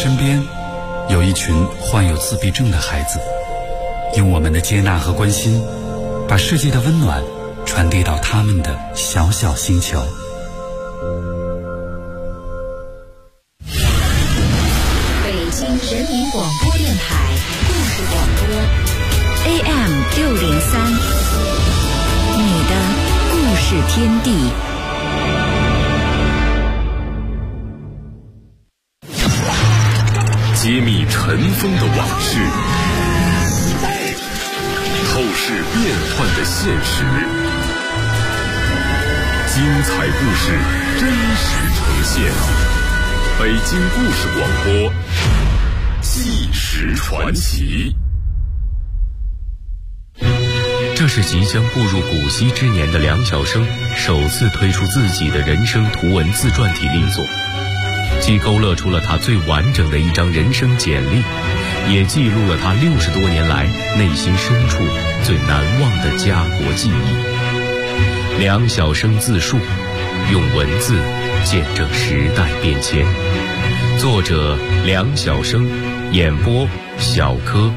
身边有一群患有自闭症的孩子，用我们的接纳和关心，把世界的温暖传递到他们的小小星球。 北京人民广播电台故事广播 AM603，你的故事天地。 揭秘尘封的往事，透视变幻的现实，精彩故事真实呈现。北京故事广播，纪实传奇。 这是即将步入古稀之年的梁晓声首次推出自己的人生图文自传体力作，既勾勒出了他最完整的一张人生简历，也记录了他60多年来内心深处最难忘的家国记忆。梁晓声自述，用文字见证时代变迁。作者梁晓声，演播小柯。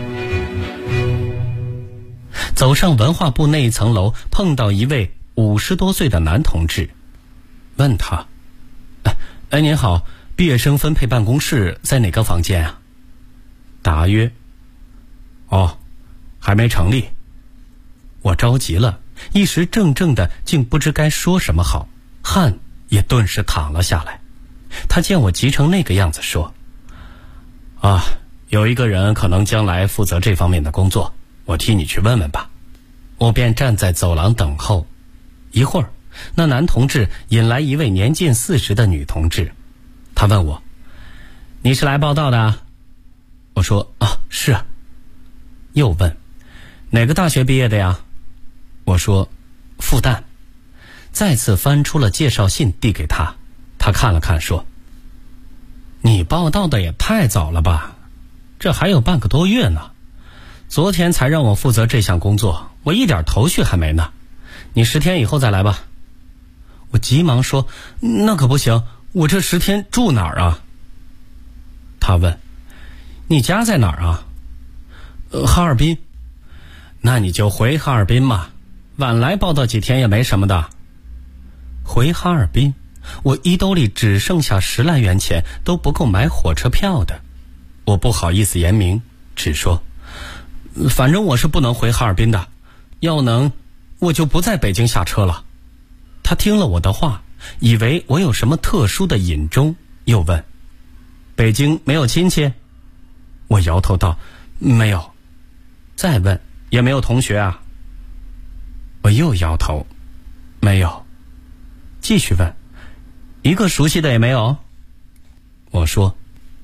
走上文化部那一层楼，碰到一位50多岁的男同志，问他：哎，您好，毕业生分配办公室在哪个房间啊？答曰：哦，还没成立。我着急了，一时怔怔的，竟不知该说什么好，汗也顿时淌了下来。他见我急成那个样子，说：啊，有一个人可能将来负责这方面的工作，我替你去问问吧。我便站在走廊等候。一会儿，那男同志引来一位年近40的女同志。他问我：你是来报道的？我说：啊，是啊。又问：哪个大学毕业的呀？我说：复旦。再次翻出了介绍信递给他，他看了看说：你报道的也太早了吧，这还有半个多月呢，昨天才让我负责这项工作，我一点头绪还没呢，你10天以后再来吧。我急忙说：那可不行，我这10天住哪儿啊？他问：你家在哪儿啊？哈尔滨。那你就回哈尔滨嘛，晚来报道几天也没什么的。回哈尔滨，我衣兜里只剩下10来元钱，都不够买火车票的。我不好意思言明，只说：反正我是不能回哈尔滨的，要能我就不在北京下车了。他听了我的话，以为我有什么特殊的隐衷，又问：北京没有亲戚？我摇头道：没有。再问：也没有同学啊？我又摇头：没有。继续问：一个熟悉的也没有？我说：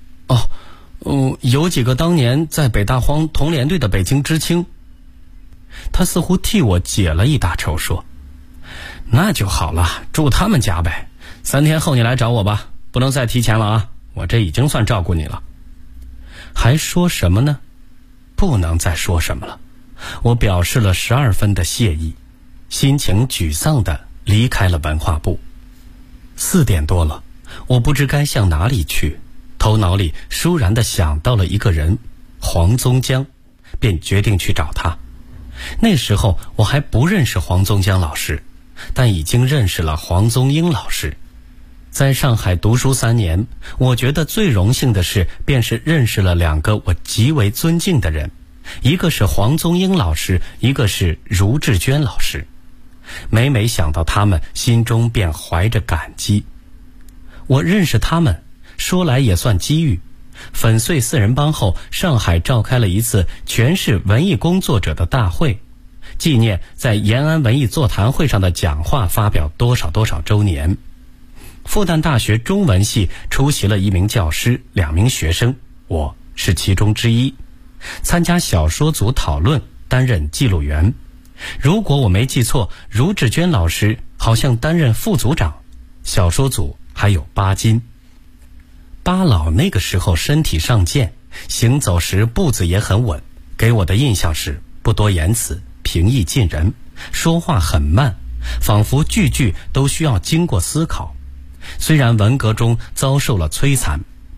有几个当年在北大荒同联队的北京知青。他似乎替我解了一大愁，说：那就好了，住他们家呗，3天后你来找我吧，不能再提前了啊，我这已经算照顾你了。还说什么呢？不能再说什么了。我表示了12分的谢意，心情沮丧地离开了文化部。4点多了，我不知该向哪里去，头脑里倏然地想到了一个人，黄宗江，便决定去找他。那时候我还不认识黄宗江老师，但已经认识了黄宗英老师。在上海读书3年，我觉得最荣幸的事便是认识了2个我极为尊敬的人，一个是黄宗英老师，一个是茹志娟老师。每每想到他们，心中便怀着感激。我认识他们，说来也算机遇。粉碎4人帮后，上海召开了一次全市文艺工作者的大会，纪念在延安文艺座谈会上的讲话发表多少周年。复旦大学中文系出席了1名教师，2名学生，我是其中之一。参加小说组讨论，担任记录员。如果我没记错，茹志娟老师好像担任副组长，小说组还有巴金。巴老那个时候身体尚健，行走时步子也很稳，给我的印象是不多言辞，平易近人，说话很慢，仿佛句句都需要经过思考。虽然文革中遭受了摧残，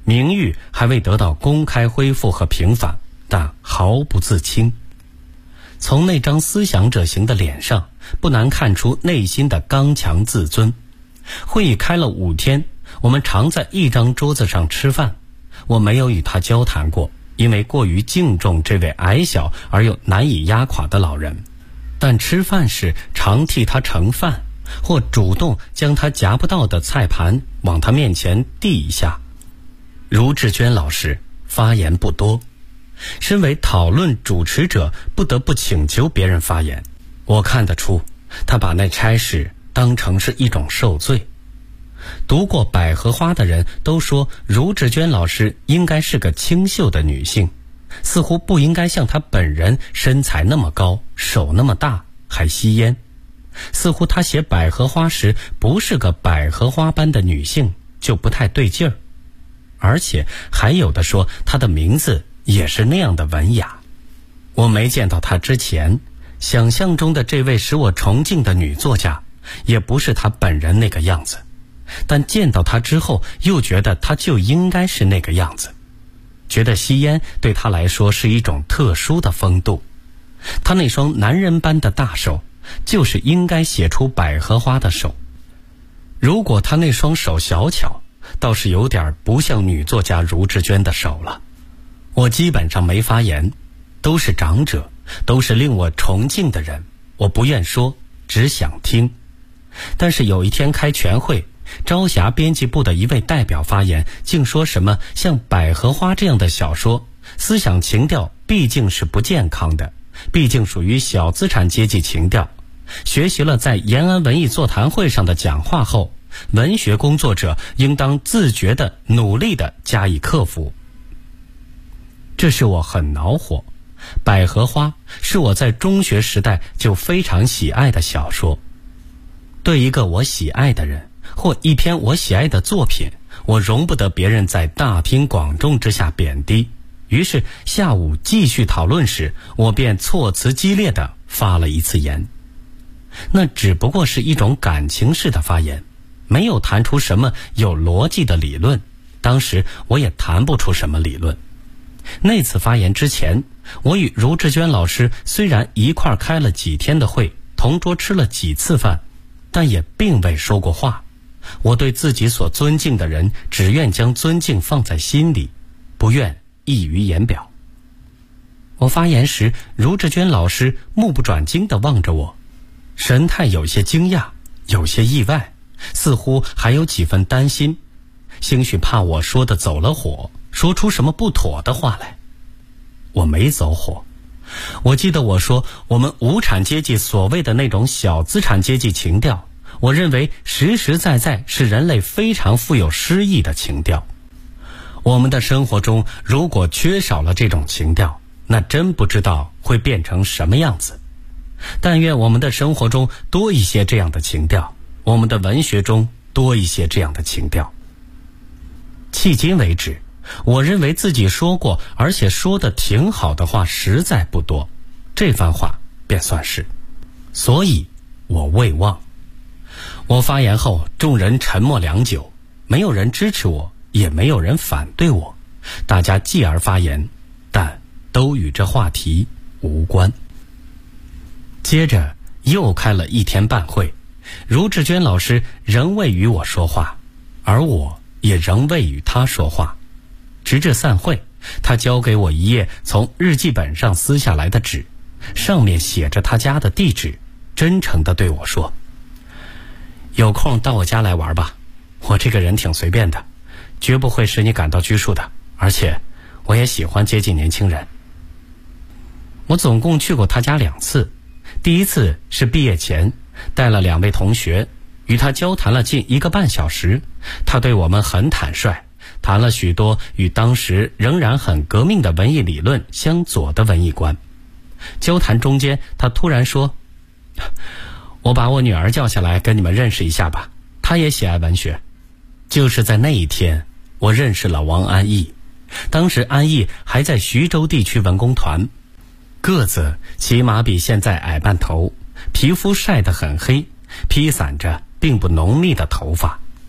名誉还未得到公开恢复和平反，但毫不自轻。从那张思想者型的脸上，不难看出内心的刚强自尊。会议开了5天，我们常在一张桌子上吃饭。我没有与他交谈过，因为过于敬重这位矮小而又难以压垮的老人。但吃饭时常替他盛饭，或主动将他夹不到的菜盘往他面前递一下。茹志娟老师发言不多，身为讨论主持者，不得不请求别人发言。我看得出，他把那差事当成是一种受罪。读过《百合花》的人都说，茹志娟老师应该是个清秀的女性，似乎不应该像她本人身材那么高，手那么大，还吸烟。似乎她写《百合花》时不是个百合花般的女性，就不太对劲儿。而且还有的说，她的名字也是那样的文雅。我没见到她之前，想象中的这位使我崇敬的女作家，也不是她本人那个样子。但见到她之后，又觉得她就应该是那个样子，觉得吸烟对她来说是一种特殊的风度。她那双男人般的大手，就是应该写出百合花的手。如果她那双手小巧，倒是有点不像女作家茹志娟的手了。我基本上没发言，都是长者，都是令我崇敬的人，我不愿说，只想听。但是有一天开全会，朝霞编辑部的一位代表发言，竟说什么像《百合花》这样的小说，思想情调毕竟是不健康的，毕竟属于小资产阶级情调。学习了在延安文艺座谈会上的讲话后，文学工作者应当自觉地努力地加以克服。这是我很恼火。百合花是我在中学时代就非常喜爱的小说。对一个我喜爱的人，或一篇我喜爱的作品，我容不得别人在大庭广众之下贬低。于是下午继续讨论时，我便措辞激烈地发了一次言。那只不过是一种感情式的发言，没有谈出什么有逻辑的理论，当时我也谈不出什么理论。那次发言之前，我与茹志娟老师虽然一块开了几天的会，同桌吃了几次饭，但也并未说过话。我对自己所尊敬的人，只愿将尊敬放在心里，不愿溢于言表。我发言时，茹志娟老师目不转睛地望着我，神态有些惊讶，有些意外，似乎还有几分担心，兴许怕我说的走了火，说出什么不妥的话来。我没走火。我记得我说，我们无产阶级所谓的那种小资产阶级情调，我认为实实在在是人类非常富有诗意的情调。我们的生活中如果缺少了这种情调，那真不知道会变成什么样子。但愿我们的生活中多一些这样的情调，我们的文学中多一些这样的情调。迄今为止，我认为自己说过而且说得挺好的话实在不多，这番话便算是。所以我未忘。我发言后，众人沉默良久，没有人支持我，也没有人反对我，大家继而发言，但都与这话题无关。接着又开了1天半会，茹志娟老师仍未与我说话，而我也仍未与他说话。直至散会，他交给我一页从日记本上撕下来的纸，上面写着他家的地址，真诚地对我说：有空到我家来玩吧，我这个人挺随便的，绝不会使你感到拘束的，而且我也喜欢接近年轻人。我总共去过他家2次，第一次是毕业前，带了2位同学，与他交谈了近1个半小时，他对我们很坦率，谈了许多与当时仍然很革命的文艺理论相左的文艺观。交谈中间，他突然说：我把我女儿叫下来跟你们认识一下吧，她也喜爱文学。就是在那一天，我认识了王安忆。当时安忆还在徐州地区文工团，个子起码比现在矮半头，皮肤晒得很黑，披散着并不浓密的头发。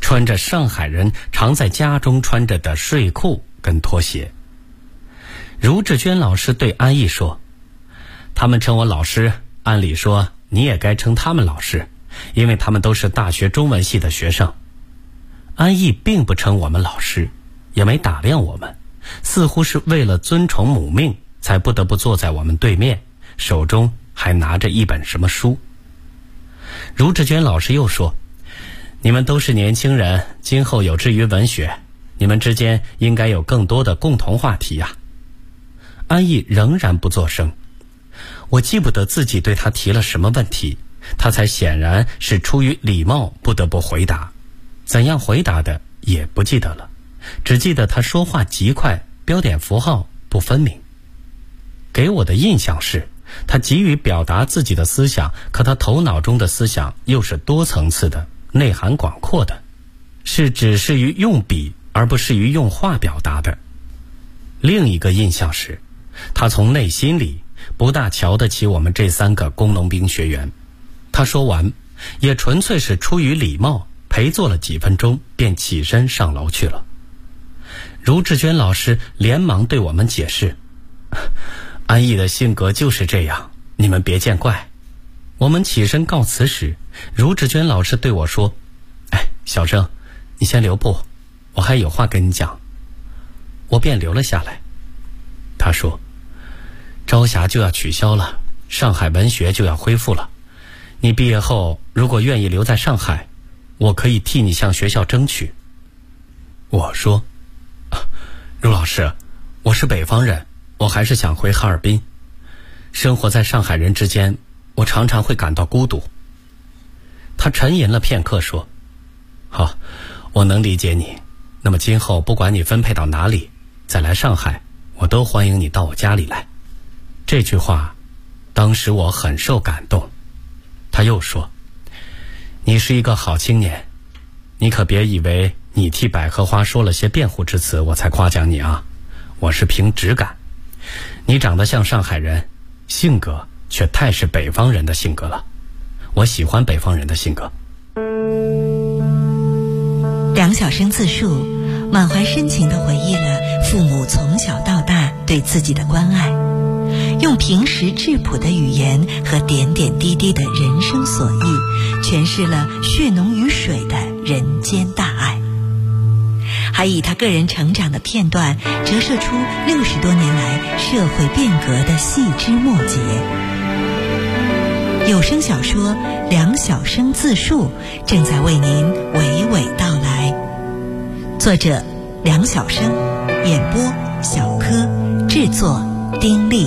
穿着上海人常在家中穿着的睡裤跟拖鞋。茹志娟老师对安逸说，他们称我老师，按理说你也该称他们老师，因为他们都是大学中文系的学生。安逸并不称我们老师，也没打量我们，似乎是为了尊崇母命才不得不坐在我们对面，手中还拿着一本什么书。茹志娟老师又说，你们都是年轻人，今后有志于文学，你们之间应该有更多的共同话题呀。安逸仍然不作声，我记不得自己对他提了什么问题，他才显然是出于礼貌不得不回答，怎样回答的也不记得了，只记得他说话极快，标点符号不分明。给我的印象是，他急于表达自己的思想，可他头脑中的思想又是多层次的，内涵广阔的，是只适于用笔而不适于用话表达的。另一个印象是，他从内心里不大瞧得起我们这3个工农兵学员。他说完也纯粹是出于礼貌，陪坐了几分钟便起身上楼去了。茹志娟老师连忙对我们解释，安逸的性格就是这样，你们别见怪。我们起身告辞时，茹志娟老师对我说，小生，你先留步，我还有话跟你讲。我便留了下来。他说，朝霞就要取消了，上海文学就要恢复了，你毕业后如果愿意留在上海，我可以替你向学校争取。我说，茹老师，我是北方人，我还是想回哈尔滨。生活在上海人之间，我常常会感到孤独。他沉吟了片刻说，好，我能理解你。那么今后不管你分配到哪里，再来上海，我都欢迎你到我家里来。这句话当时我很受感动。他又说，你是一个好青年，你可别以为你替百合花说了些辩护之词我才夸奖你啊，我是凭直感。你长得像上海人，性格却太是北方人的性格了，我喜欢北方人的性格。 梁晓声自述，满怀深情地回忆了父母从小到大对自己的关爱，用平实质朴的语言和点点滴滴的人生所忆，诠释了血浓于水的人间大爱，还以他个人成长的片段折射出60多年来社会变革的细枝末节。有声小说《梁晓声自述》正在为您娓娓道来，作者梁晓声，演播小柯，制作丁力。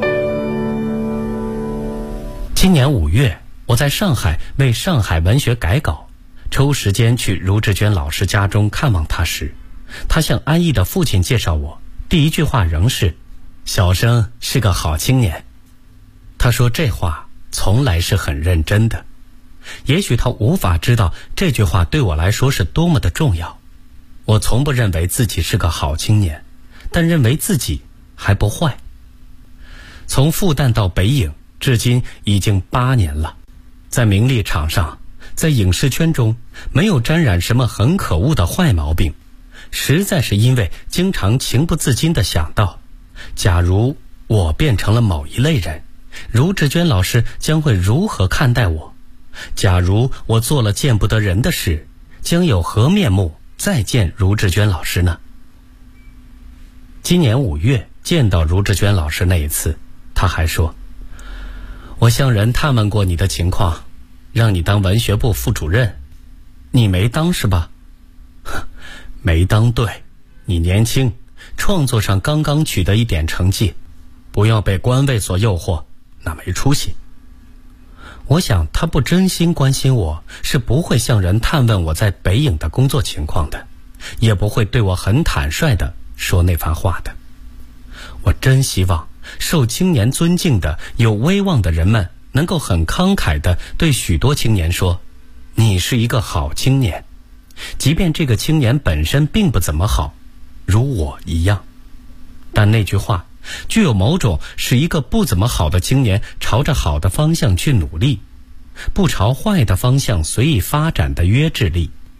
今年5月，我在上海为上海文学改稿，抽时间去茹志娟老师家中看望他时，他向安逸的父亲介绍我，第一句话仍是小生是个好青年。他说这话从来是很认真的，也许他无法知道这句话对我来说是多么的重要。我从不认为自己是个好青年，但认为自己还不坏。从复旦到北影，至今已经8年了，在名利场上，在影视圈中，没有沾染什么很可恶的坏毛病，实在是因为经常情不自禁地想到，假如我变成了某一类人，茹志娟老师将会如何看待我？假如我做了见不得人的事，将有何面目再见茹志娟老师呢？今年5月见到茹志娟老师那一次，他还说，我向人探问过你的情况，让你当文学部副主任，你没当是吧？没当对，你年轻，创作上刚刚取得一点成绩，不要被官位所诱惑，那没出息。我想他不真心关心我，是不会向人探问我在北影的工作情况的，也不会对我很坦率地说那番话的。我真希望受青年尊敬的有威望的人们能够很慷慨地对许多青年说，你是一个好青年，即便这个青年本身并不怎么好，如我一样。但那句话具有某种使一个不怎么好的青年朝着好的方向去努力，不朝坏的方向随意发展的约制力。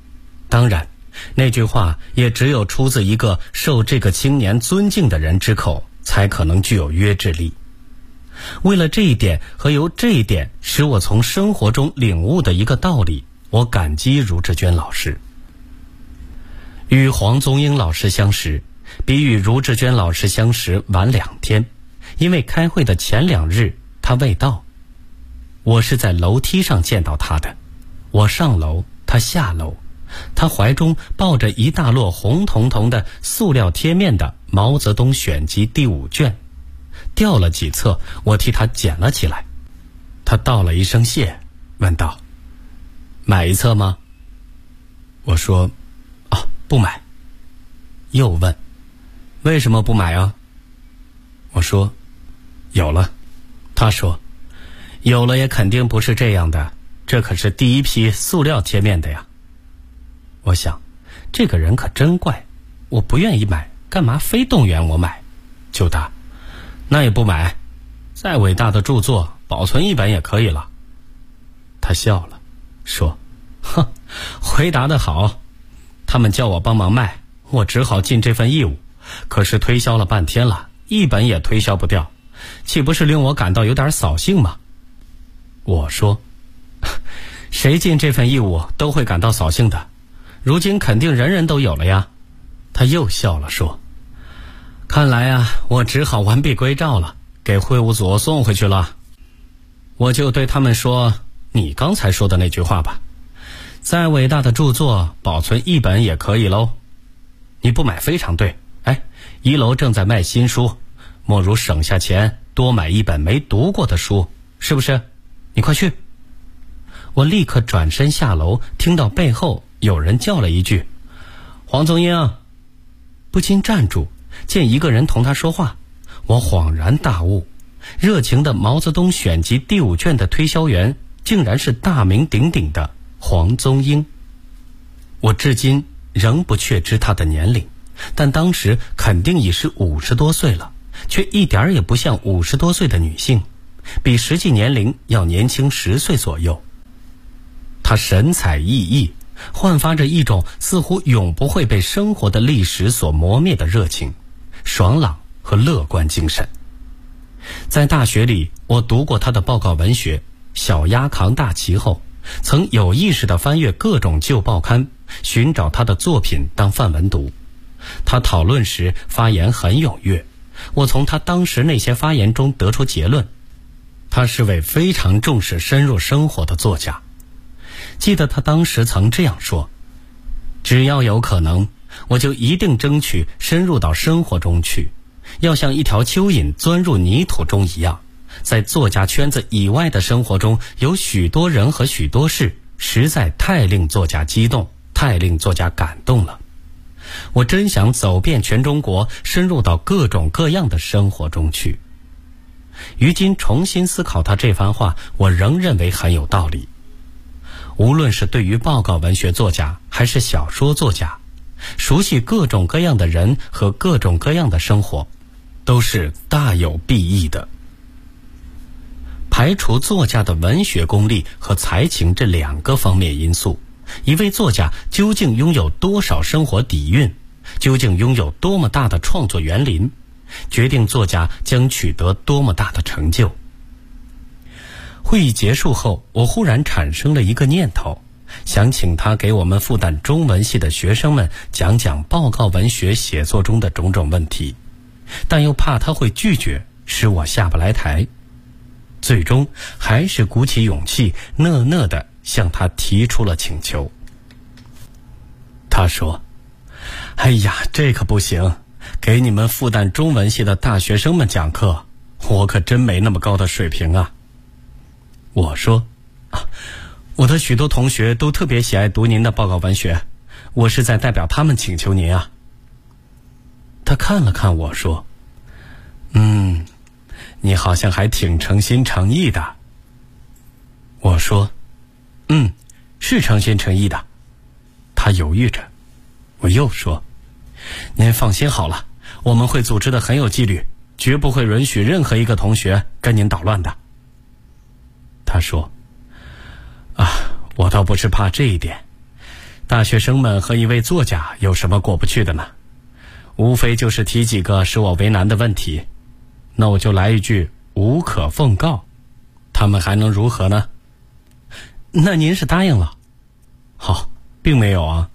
当然，那句话也只有出自一个受这个青年尊敬的人之口，才可能具有约制力。为了这一点和由这一点使我从生活中领悟的一个道理，我感激茹志娟老师。与黄宗英老师相识，比与茹志娟老师相识晚2天，因为开会的前2日他未到。我是在楼梯上见到他的，我上楼，他下楼，他怀中抱着一大摞红彤彤的塑料贴面的毛泽东选集第5卷，掉了几册，我替他捡了起来。他道了一声谢，问道：买一册吗？我说不买。又问：为什么不买啊？我说：有了。他说：有了也肯定不是这样的，这可是第一批塑料贴面的呀。我想，这个人可真怪，我不愿意买，干嘛非动员我买？就答：那也不买，再伟大的著作，保存1本也可以了。他笑了，说：哼，回答得好。他们叫我帮忙卖，我只好尽这份义务，可是推销了半天了，1本也推销不掉，岂不是令我感到有点扫兴吗？我说：谁尽这份义务都会感到扫兴的，如今肯定人人都有了呀。他又笑了，说：看来啊，我只好完璧归赵了，给会务组送回去了。我就对他们说你刚才说的那句话吧，再伟大的著作，保存1本也可以喽。你不买非常对，1楼正在卖新书，莫如省下钱多买1本没读过的书，是不是？你快去。我立刻转身下楼，听到背后有人叫了一句：黄宗英。不禁站住，见一个人同他说话，我恍然大悟，热情的毛泽东选集第5卷的推销员竟然是大名鼎鼎的黄宗英。我至今仍不确知他的年龄，但当时肯定已是50多岁了，却一点也不像50多岁的女性，比实际年龄要年轻10岁左右。她神采奕奕，焕发着一种似乎永不会被生活的历史所磨灭的热情、爽朗和乐观精神。在大学里，我读过她的报告文学《小鸭扛大旗》后，曾有意识地翻阅各种旧报刊，寻找她的作品当范文读。她讨论时发言很踊跃，我从她当时那些发言中得出结论，她是位非常重视深入生活的作家。记得她当时曾这样说：只要有可能，我就一定争取深入到生活中去，要像一条蚯蚓钻入泥土中一样，在作家圈子以外的生活中有许多人和许多事，实在太令作家激动，太令作家感动了。我真想走遍全中国，深入到各种各样的生活中去。于今重新思考他这番话，我仍认为很有道理。无论是对于报告文学作家还是小说作家，熟悉各种各样的人和各种各样的生活，都是大有裨益的。排除作家的文学功力和才情这2个方面因素，一位作家究竟拥有多少生活底蕴，究竟拥有多么大的创作园林，决定作家将取得多么大的成就。会议结束后，我忽然产生了一个念头，想请他给我们复旦中文系的学生们讲讲报告文学写作中的种种问题，但又怕他会拒绝，使我下不来台。最终还是鼓起勇气，讷讷地向他提出了请求。他说：哎呀，这可不行，给你们复旦中文系的大学生们讲课，我可真没那么高的水平啊。我说：我的许多同学都特别喜爱读您的报告文学，我是在代表他们请求您啊。他看了看我说：你好像还挺诚心诚意的。我说：是诚心诚意的。他犹豫着，我又说：您放心好了，我们会组织的很有纪律，绝不会允许任何一个同学跟您捣乱的。他说：我倒不是怕这一点， 大学生们和一位作家有什么过不去的呢？无非就是提几个使我为难的问题，那我就来一句无可奉告，他们还能如何呢？那您是答应了？好，并没有啊。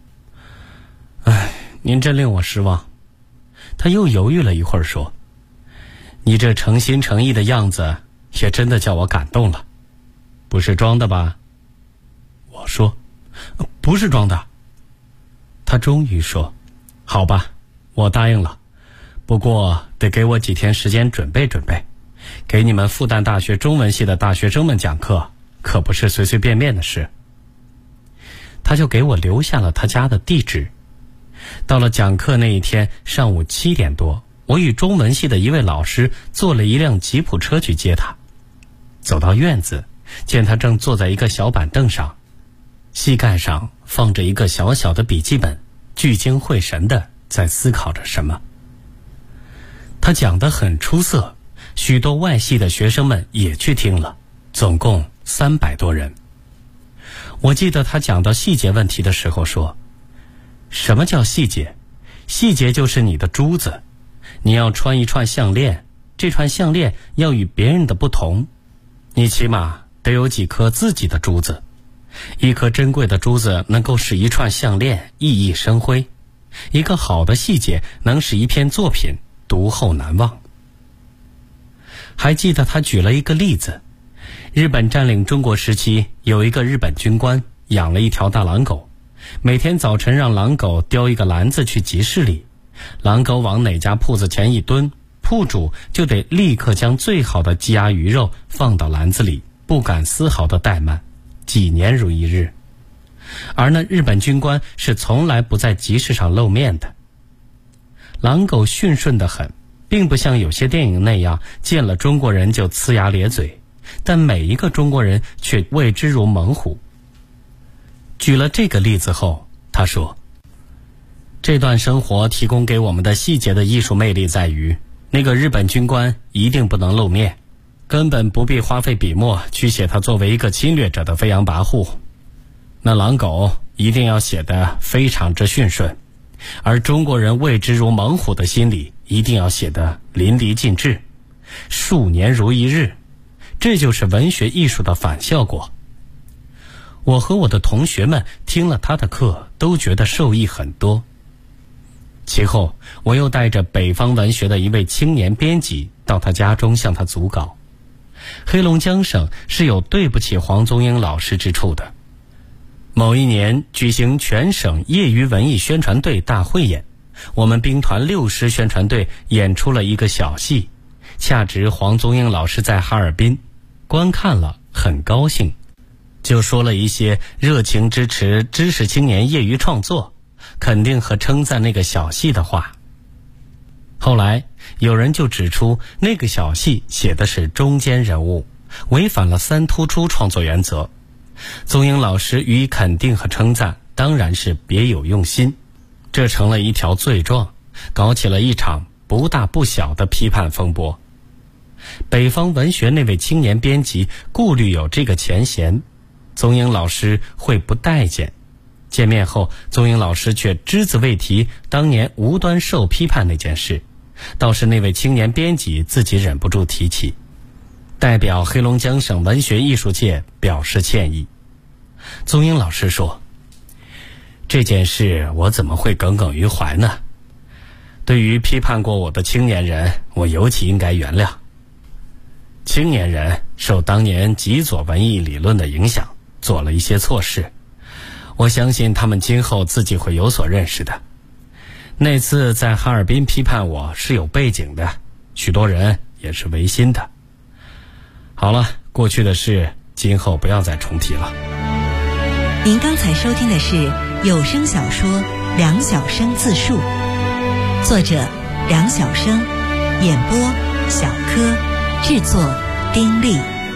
您真令我失望。他又犹豫了一会儿说，你这诚心诚意的样子也真的叫我感动了，不是装的吧？我说，不是装的。他终于说，好吧，我答应了，不过得给我几天时间准备准备，给你们复旦大学中文系的大学生们讲课可不是随随便便的事。他就给我留下了他家的地址。到了讲课那一天上午7点多，我与中文系的一位老师坐了一辆吉普车去接他。走到院子，见他正坐在一个小板凳上，膝盖上放着一个小小的笔记本，聚精会神地在思考着什么。他讲得很出色，许多外系的学生们也去听了，总共300多人。我记得他讲到细节问题的时候说，什么叫细节？细节就是你的珠子，你要穿一串项链，这串项链要与别人的不同，你起码得有几颗自己的珠子。一颗珍贵的珠子能够使一串项链熠熠生辉，一个好的细节能使一篇作品读后难忘。还记得他举了一个例子，日本占领中国时期，有一个日本军官养了一条大狼狗，每天早晨让狼狗叼一个篮子去集市里，狼狗往哪家铺子前一蹲，铺主就得立刻将最好的鸡鸭鱼肉放到篮子里，不敢丝毫的怠慢，几年如一日。而那日本军官是从来不在集市上露面的。狼狗驯顺得很，并不像有些电影那样见了中国人就呲牙咧嘴，但每一个中国人却畏之如猛虎。举了这个例子后，他说，这段生活提供给我们的细节的艺术魅力在于，那个日本军官一定不能露面，根本不必花费笔墨去写他作为一个侵略者的飞扬跋扈。那狼狗一定要写得非常之驯顺，而中国人畏之如猛虎的心理一定要写得淋漓尽致，数年如一日，这就是文学艺术的反效果。我和我的同学们听了他的课，都觉得受益很多。其后我又带着北方文学的一位青年编辑到他家中向他组稿。黑龙江省是有对不起黄宗英老师之处的。某一年举行全省业余文艺宣传队大汇演，我们兵团6师宣传队演出了一个小戏，恰值黄宗英老师在哈尔滨，观看了很高兴，就说了一些热情支持知识青年业余创作，肯定和称赞那个小戏的话。后来有人就指出，那个小戏写的是中间人物，违反了3突出创作原则。宗英老师予以肯定和称赞，当然是别有用心，这成了一条罪状，搞起了一场不大不小的批判风波。北方文学那位青年编辑顾虑有这个前嫌，宗英老师会不待见。见面后，宗英老师却只字未提当年无端受批判那件事，倒是那位青年编辑自己忍不住提起，代表黑龙江省文学艺术界表示歉意。宗英老师说，这件事我怎么会耿耿于怀呢？对于批判过我的青年人，我尤其应该原谅。青年人受当年极左文艺理论的影响，做了一些错事，我相信他们今后自己会有所认识的。那次在哈尔滨批判我是有背景的，许多人也是违心的。好了，过去的事今后不要再重提了。 您刚才收听的是有声小说《梁晓声自述》，作者梁晓声，演播小柯，制作丁力。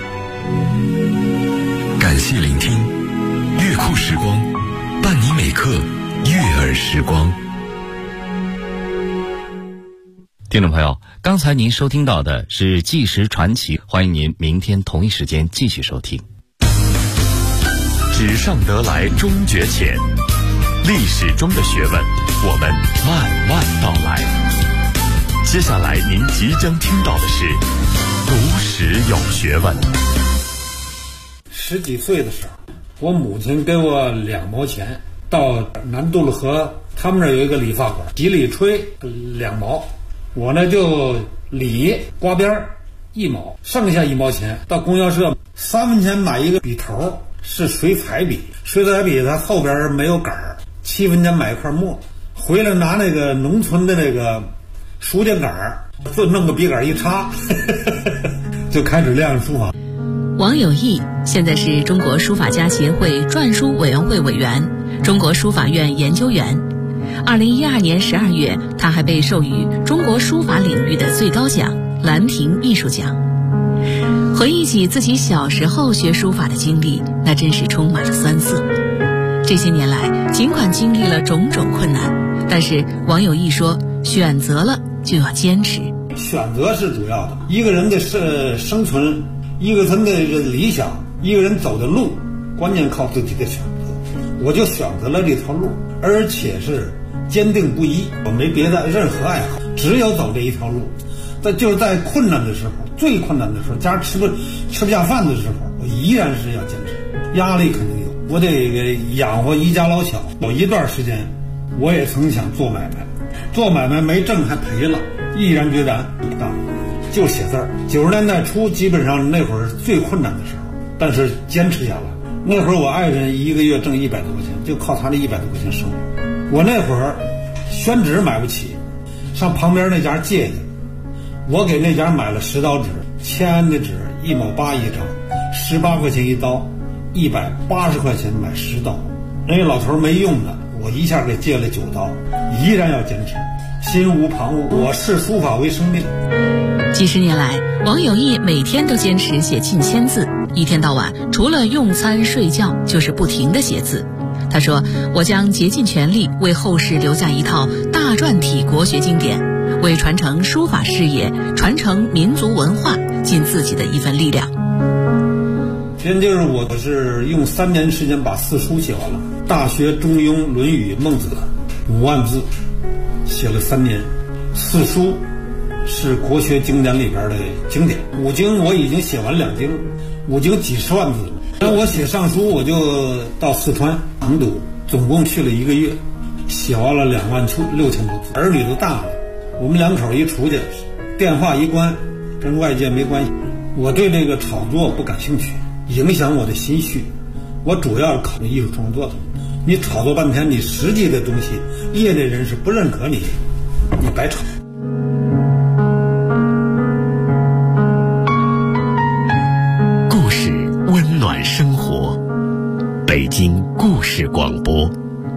感谢聆听，乐库时光，伴你每刻悦耳时光。 听众朋友，刚才您收听到的是纪实传奇，欢迎您明天同一时间继续收听。 纸上得来终觉浅， 历史中的学问，我们慢慢道来。接下来您即将听到的是读史有学问。 10几岁的时候，我母亲给我2毛钱，到南渡了河，他们那儿有一个理发馆，几里吹2毛，我呢就理刮边1毛，剩下1毛钱到供销社3分钱买一个笔头，是水彩笔，水彩笔它后边没有杆儿，7分钱买一块墨，回来拿那个农村的那个书架杆儿，就弄个笔杆一插就开始练书法。 王有义现在是中国书法家协会篆书委员会委员、中国书法院研究员。2012年12月，他还被授予中国书法领域的最高奖兰亭艺术奖。回忆起自己小时候学书法的经历，那真是充满了酸涩。这些年来，尽管经历了种种困难，但是王有义说，选择了就要坚持。 选择是主要的，一个人的生存，一个人的理想，一个人走的路，关键靠自己的选择。我就选择了这条路，而且是坚定不移，我没别的任何爱好，只有走这一条路。就是在困难的时候，最困难的时候，家吃不下饭的时候，我依然是要坚持。压力肯定有，我得养活一家老小。有一段时间，我也曾想做买卖，做买卖没挣还赔了，毅然决然就写字儿。90年代初，基本上那会儿最困难的时候，但是坚持下来。那会儿我爱人一个月挣100多块钱，就靠他这100多块钱生活。我那会儿宣纸买不起，上旁边那家借去，我给那家买了10刀纸，签的纸1毛8一张，18块钱一刀，180块钱买10刀。人家老头没用的，我一下给借了9刀，依然要坚持，心无旁骛，我视书法为生命。 几十年来，王有义每天都坚持写近1000字，一天到晚除了用餐睡觉就是不停地写字。他说，我将竭尽全力为后世留下一套大篆体国学经典，为传承书法事业、传承民族文化尽自己的一份力量。 先就是我是用3年时间把4书写完了，《大学》《中庸》《论语》《孟子》5万字，写了3年。4书是国学经典里边的经典，5经我已经写完2经，5经几十万字了。那我写上书，我就到四川成都，总共去了1个月，写完了2万6000多字。儿女都大了，我们2口一出去，电话一关，跟外界没关系。我对这个炒作不感兴趣，影响我的心绪。我主要考虑艺术创作的。你炒作半天，你实际的东西，业内人士不认可你，你白炒。 故事温暖生活，北京故事广播。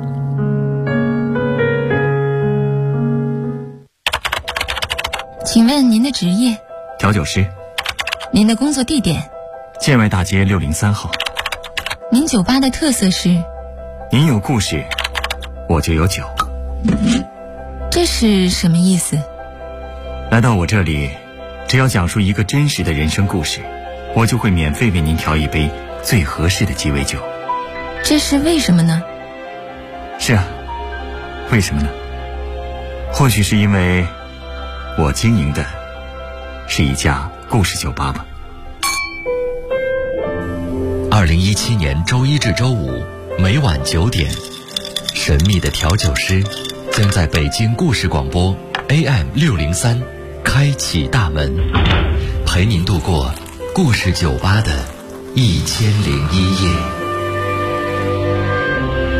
请问您的职业？ 调酒师。 您的工作地点？ 建外大街603号。 您酒吧的特色是？ 您有故事，我就有酒。 这是什么意思？ 来到我这里，只要讲述一个真实的人生故事，我就会免费为您调一杯最合适的鸡尾酒。 这是为什么呢？ 是啊，为什么呢？或许是因为我经营的是一家故事酒吧吧。 2017年周1至周5每晚9点，神秘的调酒师将在北京故事广播 AM603开启大门，陪您度过故事酒吧的1001夜。